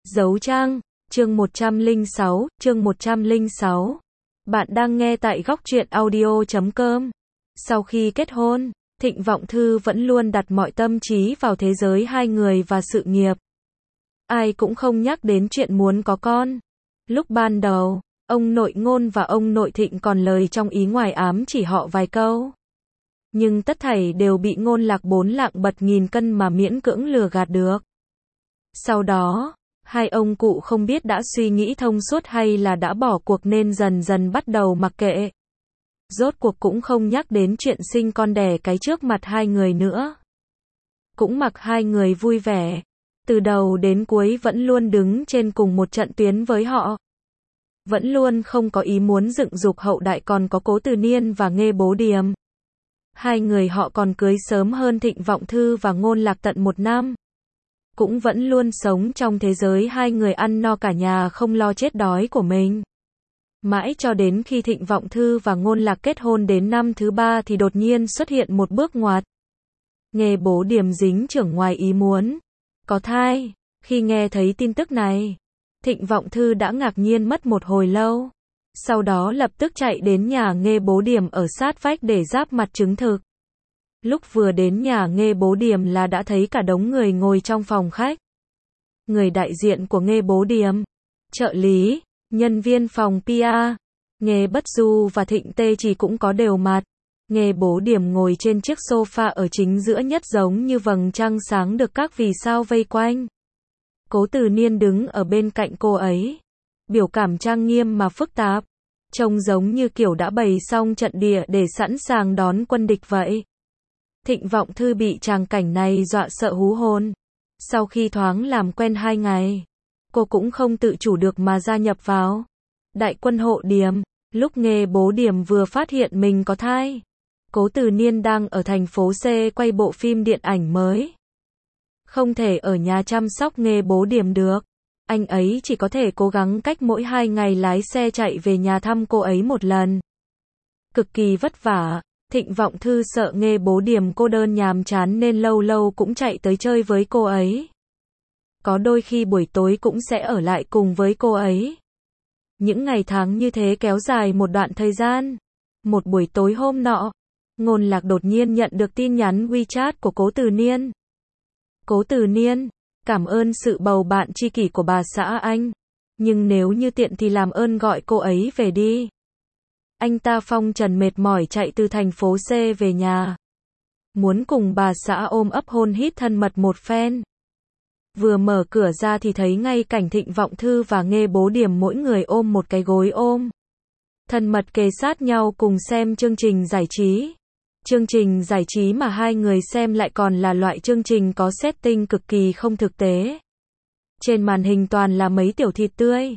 Dấu trang, chương 106. Bạn đang nghe tại góc truyện audio.com. Sau khi kết hôn, Thịnh Vọng Thư vẫn luôn đặt mọi tâm trí vào thế giới hai người và sự nghiệp. Ai cũng không nhắc đến chuyện muốn có con. Lúc ban đầu, ông nội Ngôn và ông nội Thịnh còn lời trong ý ngoài ám chỉ họ vài câu. Nhưng tất thảy đều bị Ngôn Lạc 4 lạng bật nghìn cân mà miễn cưỡng lừa gạt được. Sau đó, hai ông cụ không biết đã suy nghĩ thông suốt hay là đã bỏ cuộc nên dần dần bắt đầu mặc kệ. Rốt cuộc cũng không nhắc đến chuyện sinh con đẻ cái trước mặt hai người nữa. Cũng mặc hai người vui vẻ. Từ đầu đến cuối vẫn luôn đứng trên cùng một trận tuyến với họ. Vẫn luôn không có ý muốn dựng dục hậu đại, còn có Cố Từ Niên và Nghê Bố Điềm. Hai người họ còn cưới sớm hơn Thịnh Vọng Thư và Ngôn Lạc tận 1 năm. Cũng vẫn luôn sống trong thế giới hai người ăn no cả nhà không lo chết đói của mình. Mãi cho đến khi Thịnh Vọng Thư và Ngôn Lạc kết hôn đến năm thứ 3 thì đột nhiên xuất hiện một bước ngoặt. Nghê Bố Điềm dính chưởng ngoài ý muốn. Có thai. Khi nghe thấy tin tức này, Thịnh Vọng Thư đã ngạc nhiên mất một hồi lâu. Sau đó lập tức chạy đến nhà Nghê Bố Điềm ở sát vách để giáp mặt chứng thực. Lúc vừa đến nhà Nghê Bố Điềm là đã thấy cả đống người ngồi trong phòng khách. Người đại diện của Nghê Bố Điềm, trợ lý, nhân viên phòng PR, Nghê Bất Du và Thịnh Tê Chỉ cũng có đều mặt. Nghê Bố Điềm ngồi trên chiếc sofa ở chính giữa nhất giống như vầng trăng sáng được các vì sao vây quanh. Cố Từ Niên đứng ở bên cạnh cô ấy. Biểu cảm trang nghiêm mà phức tạp. Trông giống như kiểu đã bày xong trận địa để sẵn sàng đón quân địch vậy. Thịnh Vọng Thư bị tràng cảnh này dọa sợ hú hồn. Sau khi thoáng làm quen 2 ngày, cô cũng không tự chủ được mà gia nhập vào đại quân hộ Điềm. Lúc Nghê Bố Điềm vừa phát hiện mình có thai, Cố Từ Niên đang ở thành phố C quay bộ phim điện ảnh mới. Không thể ở nhà chăm sóc Nghê Bố Điềm được. Anh ấy chỉ có thể cố gắng cách mỗi 2 ngày lái xe chạy về nhà thăm cô ấy một lần. Cực kỳ vất vả. Thịnh Vọng Thư sợ Nghê Bố Điềm cô đơn nhàm chán nên lâu lâu cũng chạy tới chơi với cô ấy. Có đôi khi buổi tối cũng sẽ ở lại cùng với cô ấy. Những ngày tháng như thế kéo dài một đoạn thời gian. Một buổi tối hôm nọ, Ngôn Lạc đột nhiên nhận được tin nhắn WeChat của Cố Từ Niên. Cố Từ Niên, cảm ơn sự bầu bạn tri kỷ của bà xã anh. Nhưng nếu như tiện thì làm ơn gọi cô ấy về đi. Anh ta phong trần mệt mỏi chạy từ thành phố C về nhà. Muốn cùng bà xã ôm ấp hôn hít thân mật một phen. Vừa mở cửa ra thì thấy ngay cảnh Thịnh Vọng Thư và Nghê Bố Điềm mỗi người ôm một cái gối ôm. Thân mật kề sát nhau cùng xem chương trình giải trí. Chương trình giải trí mà hai người xem lại còn là loại chương trình có setting cực kỳ không thực tế. Trên màn hình toàn là mấy tiểu thịt tươi.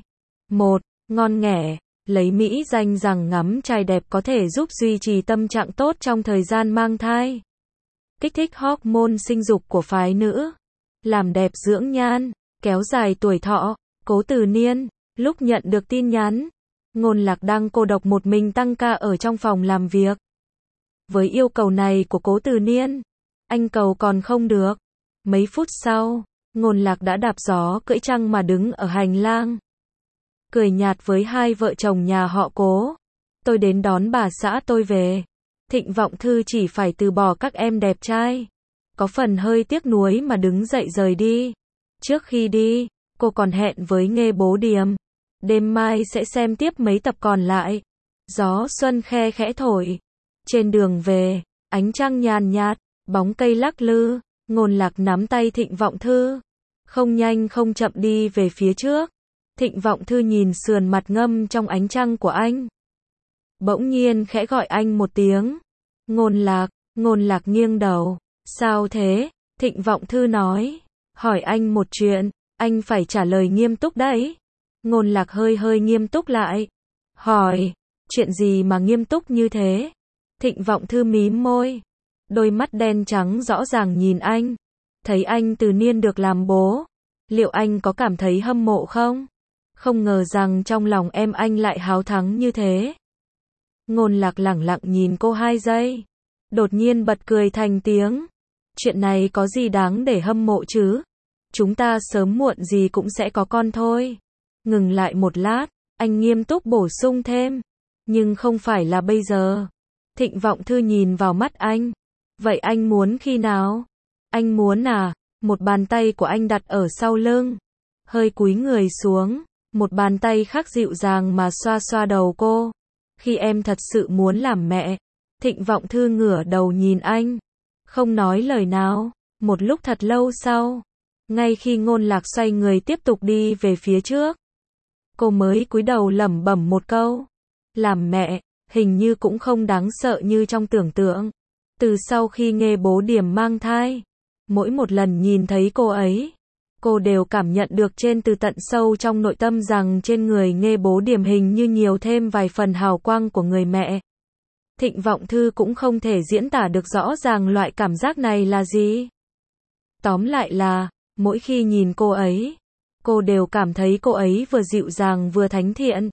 Ngon nghẻ. Lấy mỹ danh rằng ngắm trai đẹp có thể giúp duy trì tâm trạng tốt trong thời gian mang thai. Kích thích hormone sinh dục của phái nữ. Làm đẹp dưỡng nhan, kéo dài tuổi thọ. Cố Từ Niên, lúc nhận được tin nhắn, Ngôn Lạc đang cô độc một mình tăng ca ở trong phòng làm việc. Với yêu cầu này của Cố Từ Niên, anh cầu còn không được. Mấy phút sau, Ngôn Lạc đã đạp gió cưỡi trăng mà đứng ở hành lang. Cười nhạt với hai vợ chồng nhà họ Cố. Tôi đến đón bà xã tôi về. Thịnh Vọng Thư chỉ phải từ bỏ các em đẹp trai. Có phần hơi tiếc nuối mà đứng dậy rời đi. Trước khi đi, cô còn hẹn với Nghê Bố Điềm. Đêm mai sẽ xem tiếp mấy tập còn lại. Gió xuân khe khẽ thổi. Trên đường về, ánh trăng nhàn nhạt, bóng cây lắc lư. Ngôn Lạc nắm tay Thịnh Vọng Thư. Không nhanh không chậm đi về phía trước. Thịnh Vọng Thư nhìn sườn mặt ngâm trong ánh trăng của anh. Bỗng nhiên khẽ gọi anh một tiếng. Ngôn Lạc nghiêng đầu. Sao thế? Thịnh Vọng Thư nói. Hỏi anh một chuyện, anh phải trả lời nghiêm túc đấy. Ngôn Lạc hơi nghiêm túc lại. Hỏi, chuyện gì mà nghiêm túc như thế? Thịnh Vọng Thư mím môi. Đôi mắt đen trắng rõ ràng nhìn anh. Thấy anh Từ Niên được làm bố. Liệu anh có cảm thấy hâm mộ không? Không ngờ rằng trong lòng em anh lại háo thắng như thế. Ngôn Lạc lẳng lặng nhìn cô 2 giây. Đột nhiên bật cười thành tiếng. Chuyện này có gì đáng để hâm mộ chứ? Chúng ta sớm muộn gì cũng sẽ có con thôi. Ngừng lại một lát, anh nghiêm túc bổ sung thêm. Nhưng không phải là bây giờ. Thịnh Vọng Thư nhìn vào mắt anh. Vậy anh muốn khi nào? Anh muốn à? Một bàn tay của anh đặt ở sau lưng. Hơi cúi người xuống. Một bàn tay khác dịu dàng mà xoa xoa đầu cô. Khi em thật sự muốn làm mẹ. Thịnh Vọng Thư ngửa đầu nhìn anh. Không nói lời nào. Một lúc thật lâu sau. Ngay khi Ngôn Lạc xoay người tiếp tục đi về phía trước. Cô mới cúi đầu lẩm bẩm một câu. Làm mẹ, hình như cũng không đáng sợ như trong tưởng tượng. Từ sau khi nghe bố Điểm mang thai. Mỗi một lần nhìn thấy cô ấy. Cô đều cảm nhận được trên từ tận sâu trong nội tâm rằng trên người Nghe Bố Điểm hình như nhiều thêm vài phần hào quang của người mẹ. Thịnh Vọng Thư cũng không thể diễn tả được rõ ràng loại cảm giác này là gì. Tóm lại là, mỗi khi nhìn cô ấy, cô đều cảm thấy cô ấy vừa dịu dàng vừa thánh thiện.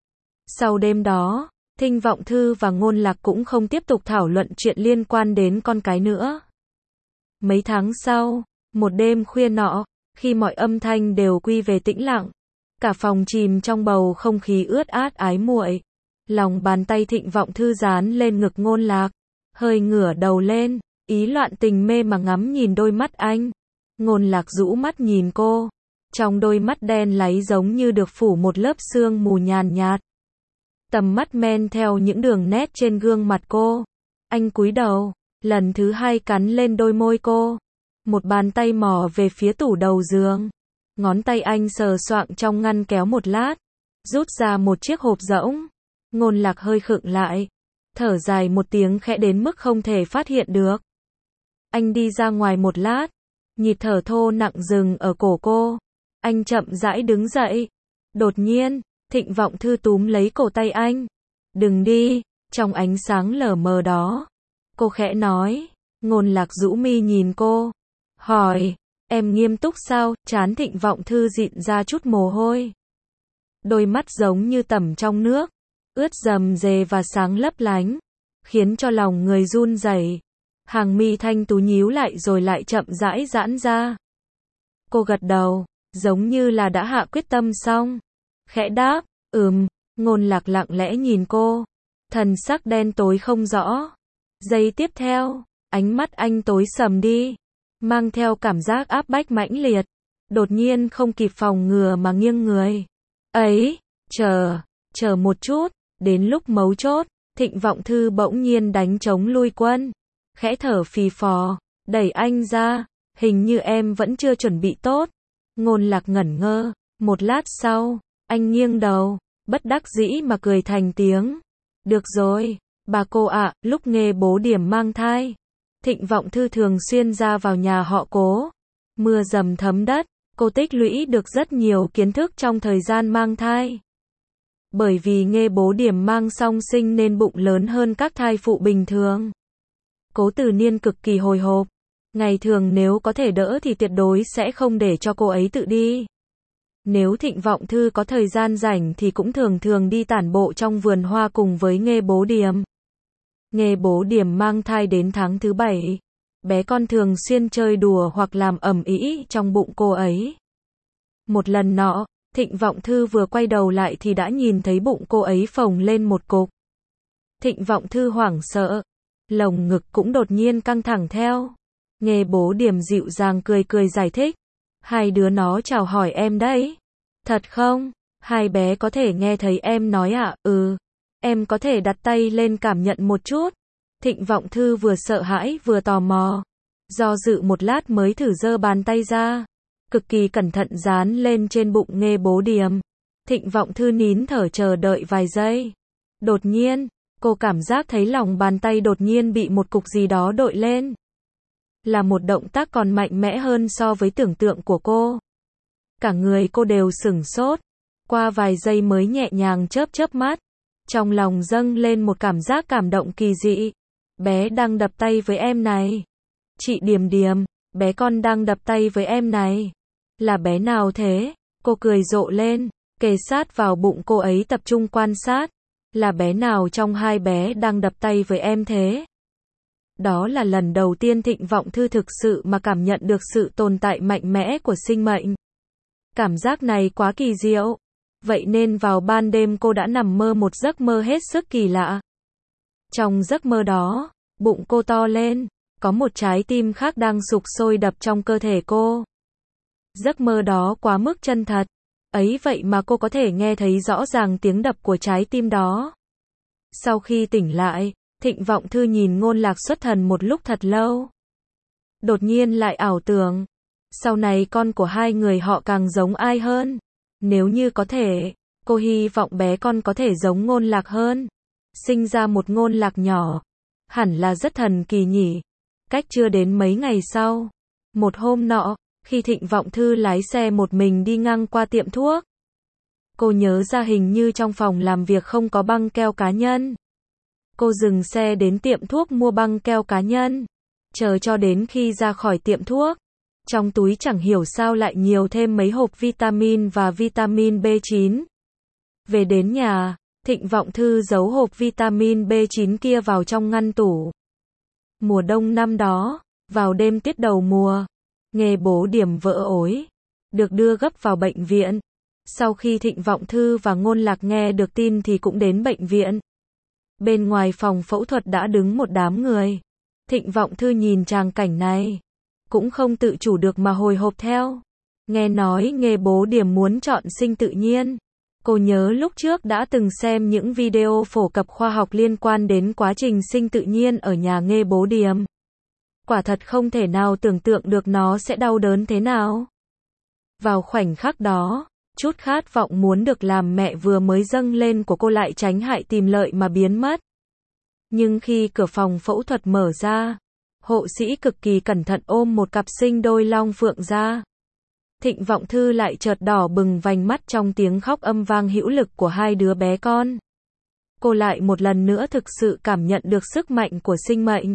Sau đêm đó, Thịnh Vọng Thư và Ngôn Lạc cũng không tiếp tục thảo luận chuyện liên quan đến con cái nữa. Mấy tháng sau, một đêm khuya nọ, khi mọi âm thanh đều quy về tĩnh lặng, cả phòng chìm trong bầu không khí ướt át ái muội. Lòng bàn tay Thịnh Vọng Thư dán lên ngực Ngôn Lạc, hơi ngửa đầu lên, ý loạn tình mê mà ngắm nhìn đôi mắt anh. Ngôn Lạc rũ mắt nhìn cô, trong đôi mắt đen láy giống như được phủ một lớp sương mù nhàn nhạt. Tầm mắt men theo những đường nét trên gương mặt cô. Anh cúi đầu, lần thứ hai cắn lên đôi môi cô. Một bàn tay mò về phía tủ đầu giường. Ngón tay anh sờ soạng trong ngăn kéo một lát, rút ra một chiếc hộp rỗng. Ngôn Lạc hơi khựng lại, thở dài một tiếng khẽ đến mức không thể phát hiện được. Anh đi ra ngoài một lát, nhịp thở thô nặng dừng ở cổ cô. Anh chậm rãi đứng dậy. Đột nhiên, Thịnh Vọng Thư túm lấy cổ tay anh. Đừng đi, trong ánh sáng lờ mờ đó. Cô khẽ nói. Ngôn Lạc rũ mi nhìn cô. Hỏi, em nghiêm túc sao? Trán Thịnh Vọng Thư dịn ra chút mồ hôi. Đôi mắt giống như tẩm trong nước, ướt rầm rề và sáng lấp lánh, khiến cho lòng người run rẩy. Hàng mi thanh tú nhíu lại rồi lại chậm rãi giãn ra. Cô gật đầu, giống như là đã hạ quyết tâm xong. Khẽ đáp, Ngôn Lạc lặng lẽ nhìn cô, thần sắc đen tối không rõ. Giây tiếp theo, ánh mắt anh tối sầm đi, mang theo cảm giác áp bách mãnh liệt. Đột nhiên không kịp phòng ngừa mà nghiêng người. Ấy, chờ một chút, đến lúc mấu chốt, Thịnh Vọng Thư bỗng nhiên đánh trống lui quân. Khẽ thở phì phò, đẩy anh ra, hình như em vẫn chưa chuẩn bị tốt. Ngôn Lạc ngẩn ngơ, một lát sau, anh nghiêng đầu, bất đắc dĩ mà cười thành tiếng. Được rồi, bà cô ạ, lúc Nghe Bố Điểm mang thai, Thịnh Vọng Thư thường xuyên ra vào nhà họ Cố. Mưa dầm thấm đất, cô tích lũy được rất nhiều kiến thức trong thời gian mang thai. Bởi vì Nghe Bố Điểm mang song sinh nên bụng lớn hơn các thai phụ bình thường. Cố Từ Niên cực kỳ hồi hộp. Ngày thường nếu có thể đỡ thì tuyệt đối sẽ không để cho cô ấy tự đi. Nếu Thịnh Vọng Thư có thời gian rảnh thì cũng thường đi tản bộ trong vườn hoa cùng với Nghe Bố Điểm. Nghe Bố Điểm mang thai đến tháng thứ 7. Bé con thường xuyên chơi đùa hoặc làm ầm ĩ trong bụng cô ấy. Một lần nọ, Thịnh Vọng Thư vừa quay đầu lại thì đã nhìn thấy bụng cô ấy phồng lên một cục. Thịnh Vọng Thư hoảng sợ, lồng ngực cũng đột nhiên căng thẳng theo. Nghe Bố Điểm dịu dàng cười giải thích. Hai đứa nó chào hỏi em đấy. Thật không? Hai bé có thể nghe thấy em nói ạ? Em có thể đặt tay lên cảm nhận một chút. Thịnh Vọng Thư vừa sợ hãi vừa tò mò. Do dự một lát mới thử giơ bàn tay ra. Cực kỳ cẩn thận dán lên trên bụng Nghe Bố Điểm. Thịnh Vọng Thư nín thở chờ đợi vài giây. Đột nhiên, cô cảm giác thấy lòng bàn tay đột nhiên bị một cục gì đó đội lên. Là một động tác còn mạnh mẽ hơn so với tưởng tượng của cô. Cả người cô đều sửng sốt. Qua vài giây mới nhẹ nhàng chớp mắt. Trong lòng dâng lên một cảm giác cảm động kỳ dị. Bé đang đập tay với em này. Chị Điềm Điềm, bé con đang đập tay với em này. Là bé nào thế? Cô cười rộ lên, kề sát vào bụng cô ấy tập trung quan sát. Là bé nào trong hai bé đang đập tay với em thế? Đó là lần đầu tiên Thịnh Vọng Thư thực sự mà cảm nhận được sự tồn tại mạnh mẽ của sinh mệnh. Cảm giác này quá kỳ diệu. Vậy nên vào ban đêm cô đã nằm mơ một giấc mơ hết sức kỳ lạ. Trong giấc mơ đó, bụng cô to lên, có một trái tim khác đang sục sôi đập trong cơ thể cô. Giấc mơ đó quá mức chân thật. Ấy vậy mà cô có thể nghe thấy rõ ràng tiếng đập của trái tim đó. Sau khi tỉnh lại, Thịnh Vọng Thư nhìn Ngôn Lạc xuất thần một lúc thật lâu. Đột nhiên lại ảo tưởng, sau này con của hai người họ càng giống ai hơn. Nếu như có thể, cô hy vọng bé con có thể giống Ngôn Lạc hơn. Sinh ra một Ngôn Lạc nhỏ, hẳn là rất thần kỳ nhỉ. Cách chưa đến mấy ngày sau, một hôm nọ, khi Thịnh Vọng Thư lái xe một mình đi ngang qua tiệm thuốc, cô nhớ ra hình như trong phòng làm việc không có băng keo cá nhân. Cô dừng xe đến tiệm thuốc mua băng keo cá nhân. Chờ cho đến khi ra khỏi tiệm thuốc, trong túi chẳng hiểu sao lại nhiều thêm mấy hộp vitamin và vitamin B9. Về đến nhà, Thịnh Vọng Thư giấu hộp vitamin B9 kia vào trong ngăn tủ. Mùa đông năm đó, vào đêm tiết đầu mùa, Nghê Bố Điểm vỡ ối, được đưa gấp vào bệnh viện. Sau khi Thịnh Vọng Thư và Ngôn Lạc nghe được tin thì cũng đến bệnh viện. Bên ngoài phòng phẫu thuật đã đứng một đám người. Thịnh Vọng Thư nhìn tràng cảnh này, cũng không tự chủ được mà hồi hộp theo. Nghe nói Nghê Bố Điểm muốn chọn sinh tự nhiên. Cô nhớ lúc trước đã từng xem những video phổ cập khoa học liên quan đến quá trình sinh tự nhiên ở nhà Nghê Bố Điểm. Quả thật không thể nào tưởng tượng được nó sẽ đau đớn thế nào. Vào khoảnh khắc đó, chút khát vọng muốn được làm mẹ vừa mới dâng lên của cô lại tránh hại tìm lợi mà biến mất. Nhưng khi cửa phòng phẫu thuật mở ra, hộ sĩ cực kỳ cẩn thận ôm một cặp sinh đôi long phượng ra. Thịnh Vọng Thư lại chợt đỏ bừng vành mắt trong tiếng khóc âm vang hữu lực của hai đứa bé con. Cô lại một lần nữa thực sự cảm nhận được sức mạnh của sinh mệnh.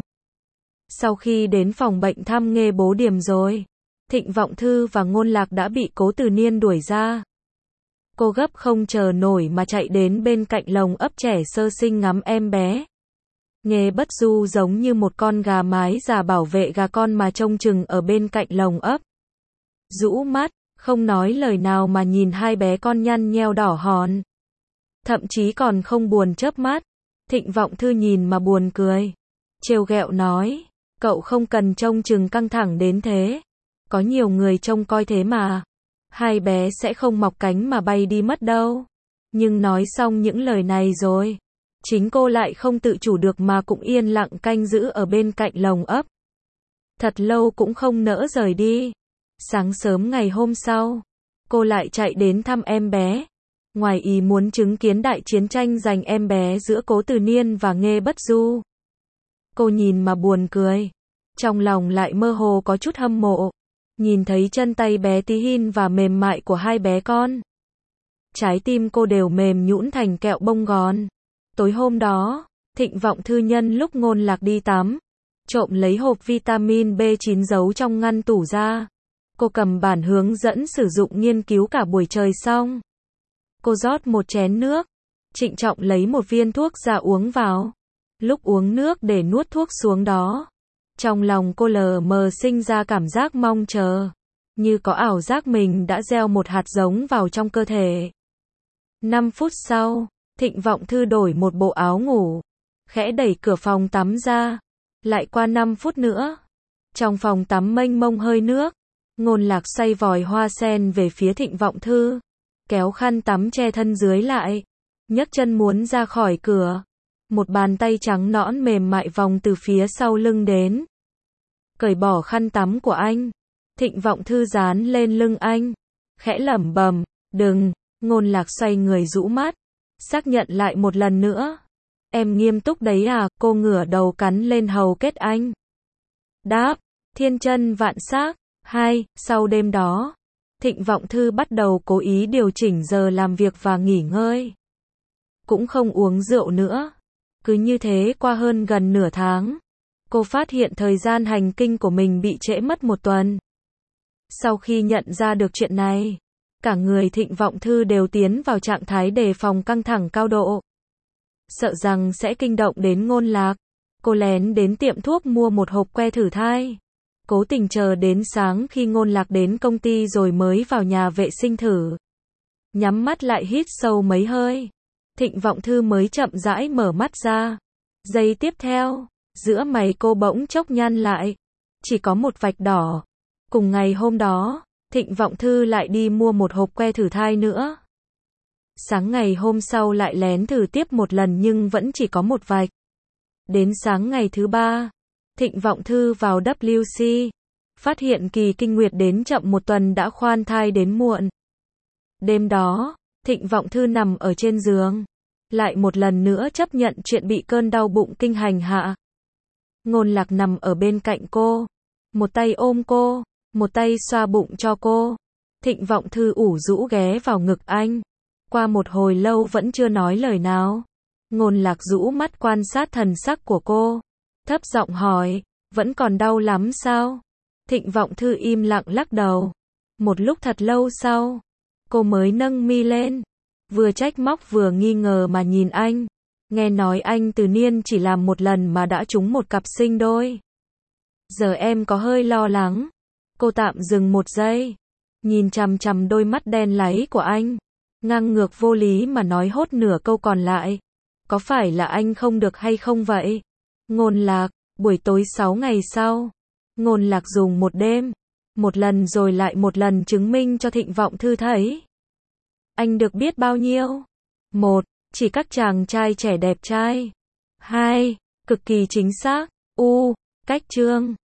Sau khi đến phòng bệnh thăm Nghê Bố Điểm rồi, Thịnh Vọng Thư và Ngôn Lạc đã bị Cố Từ Niên đuổi ra. Cô gấp không chờ nổi mà chạy đến bên cạnh lồng ấp trẻ sơ sinh ngắm em bé. Nghê Bất Du giống như một con gà mái già bảo vệ gà con mà trông chừng ở bên cạnh lồng ấp. Rũ mắt, không nói lời nào mà nhìn hai bé con nhăn nheo đỏ hòn. Thậm chí còn không buồn chớp mắt. Thịnh Vọng Thư nhìn mà buồn cười. Trêu ghẹo nói, cậu không cần trông chừng căng thẳng đến thế. Có nhiều người trông coi thế mà. Hai bé sẽ không mọc cánh mà bay đi mất đâu. Nhưng nói xong những lời này rồi, chính cô lại không tự chủ được mà cũng yên lặng canh giữ ở bên cạnh lồng ấp. Thật lâu cũng không nỡ rời đi. Sáng sớm ngày hôm sau, cô lại chạy đến thăm em bé. Ngoài ý muốn chứng kiến đại chiến tranh giành em bé giữa Cố Từ Niên và Nghê Bất Du. Cô nhìn mà buồn cười. Trong lòng lại mơ hồ có chút hâm mộ. Nhìn thấy chân tay bé tí hin và mềm mại của hai bé con. Trái tim cô đều mềm nhũn thành kẹo bông gòn. Tối hôm đó, Thịnh Vọng Thư nhân lúc Ngôn Lạc đi tắm, trộm lấy hộp vitamin B9 giấu trong ngăn tủ ra. Cô cầm bản hướng dẫn sử dụng nghiên cứu cả buổi trời xong. Cô rót một chén nước, trịnh trọng lấy một viên thuốc ra uống vào. Lúc uống nước để nuốt thuốc xuống đó, trong lòng cô lờ mờ sinh ra cảm giác mong chờ, như có ảo giác mình đã gieo một hạt giống vào trong cơ thể. 5 phút sau, Thịnh Vọng Thư đổi một bộ áo ngủ, khẽ đẩy cửa phòng tắm ra. Lại qua 5 phút nữa, trong phòng tắm mênh mông hơi nước, Ngôn Lạc xoay vòi hoa sen về phía Thịnh Vọng Thư, kéo khăn tắm che thân dưới lại, nhấc chân muốn ra khỏi cửa. Một bàn tay trắng nõn mềm mại vòng từ phía sau lưng đến. Cởi bỏ khăn tắm của anh. Thịnh Vọng Thư dán lên lưng anh, khẽ lẩm bẩm, đừng. Ngôn Lạc xoay người rũ mắt, xác nhận lại một lần nữa. Em nghiêm túc đấy à? Cô ngửa đầu cắn lên hầu kết anh. Đáp, thiên chân vạn sắc. 2. Sau đêm đó, Thịnh Vọng Thư bắt đầu cố ý điều chỉnh giờ làm việc và nghỉ ngơi. Cũng không uống rượu nữa. Cứ như thế qua hơn gần nửa tháng, cô phát hiện thời gian hành kinh của mình bị trễ mất một tuần. Sau khi nhận ra được chuyện này, cả người Thịnh Vọng Thư đều tiến vào trạng thái đề phòng căng thẳng cao độ. Sợ rằng sẽ kinh động đến Ngôn Lạc. Cô lén đến tiệm thuốc mua một hộp que thử thai. Cố tình chờ đến sáng khi Ngôn Lạc đến công ty rồi mới vào nhà vệ sinh thử. Nhắm mắt lại hít sâu mấy hơi. Thịnh Vọng Thư mới chậm rãi mở mắt ra. Giây tiếp theo, giữa mày cô bỗng chốc nhăn lại. Chỉ có một vạch đỏ. Cùng ngày hôm đó, Thịnh Vọng Thư lại đi mua một hộp que thử thai nữa. Sáng ngày hôm sau lại lén thử tiếp một lần nhưng vẫn chỉ có một vạch. Đến sáng ngày thứ 3, Thịnh Vọng Thư vào WC, phát hiện kỳ kinh nguyệt đến chậm một tuần đã khoan thai đến muộn. Đêm đó, Thịnh Vọng Thư nằm ở trên giường, lại một lần nữa chấp nhận chuyện bị cơn đau bụng kinh hành hạ. Ngôn Lạc nằm ở bên cạnh cô, một tay ôm cô, một tay xoa bụng cho cô. Thịnh Vọng Thư ủ rũ ghé vào ngực anh. Qua một hồi lâu vẫn chưa nói lời nào. Ngôn Lạc rũ mắt quan sát thần sắc của cô, thấp giọng hỏi, vẫn còn đau lắm sao? Thịnh Vọng Thư im lặng lắc đầu. Một lúc thật lâu sau, cô mới nâng mi lên, vừa trách móc vừa nghi ngờ mà nhìn anh. Nghe nói anh từ niên chỉ làm một lần mà đã trúng một cặp sinh đôi. Giờ em có hơi lo lắng. Cô tạm dừng một giây, nhìn chằm chằm đôi mắt đen láy của anh, ngang ngược vô lý mà nói hốt nửa câu còn lại. Có phải là anh không được hay không vậy? Ngôn Lạc, buổi tối 6 ngày sau, Ngôn Lạc dùng một đêm, một lần rồi lại một lần chứng minh cho Thịnh Vọng Thư thấy. Anh được biết bao nhiêu? 1. Chỉ các chàng trai trẻ đẹp trai. 2. Cực kỳ chính xác. Cách chương